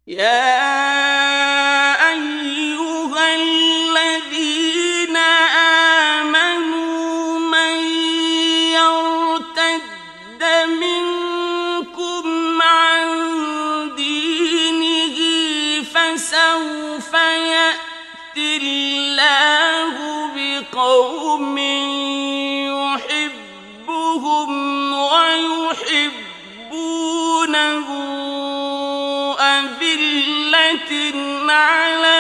يا أيها الذين آمنوا من يرتد منكم عن دينه فسوف يأتي الله بقوم يحبهم ويحبونه أذلة على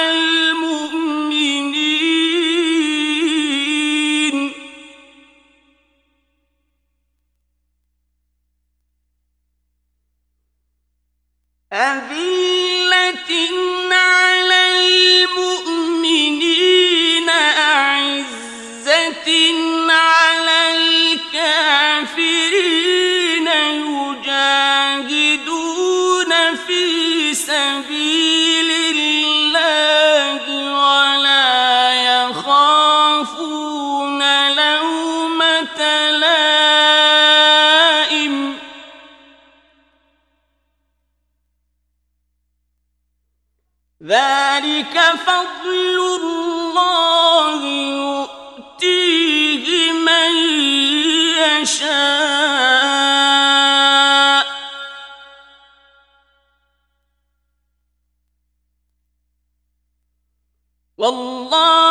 المؤمنين أعزة على الكافرين يجاهدون في سبيل الله ولا يخافون لومة لائم ذلك فضل الله يؤتيه من يشاء والله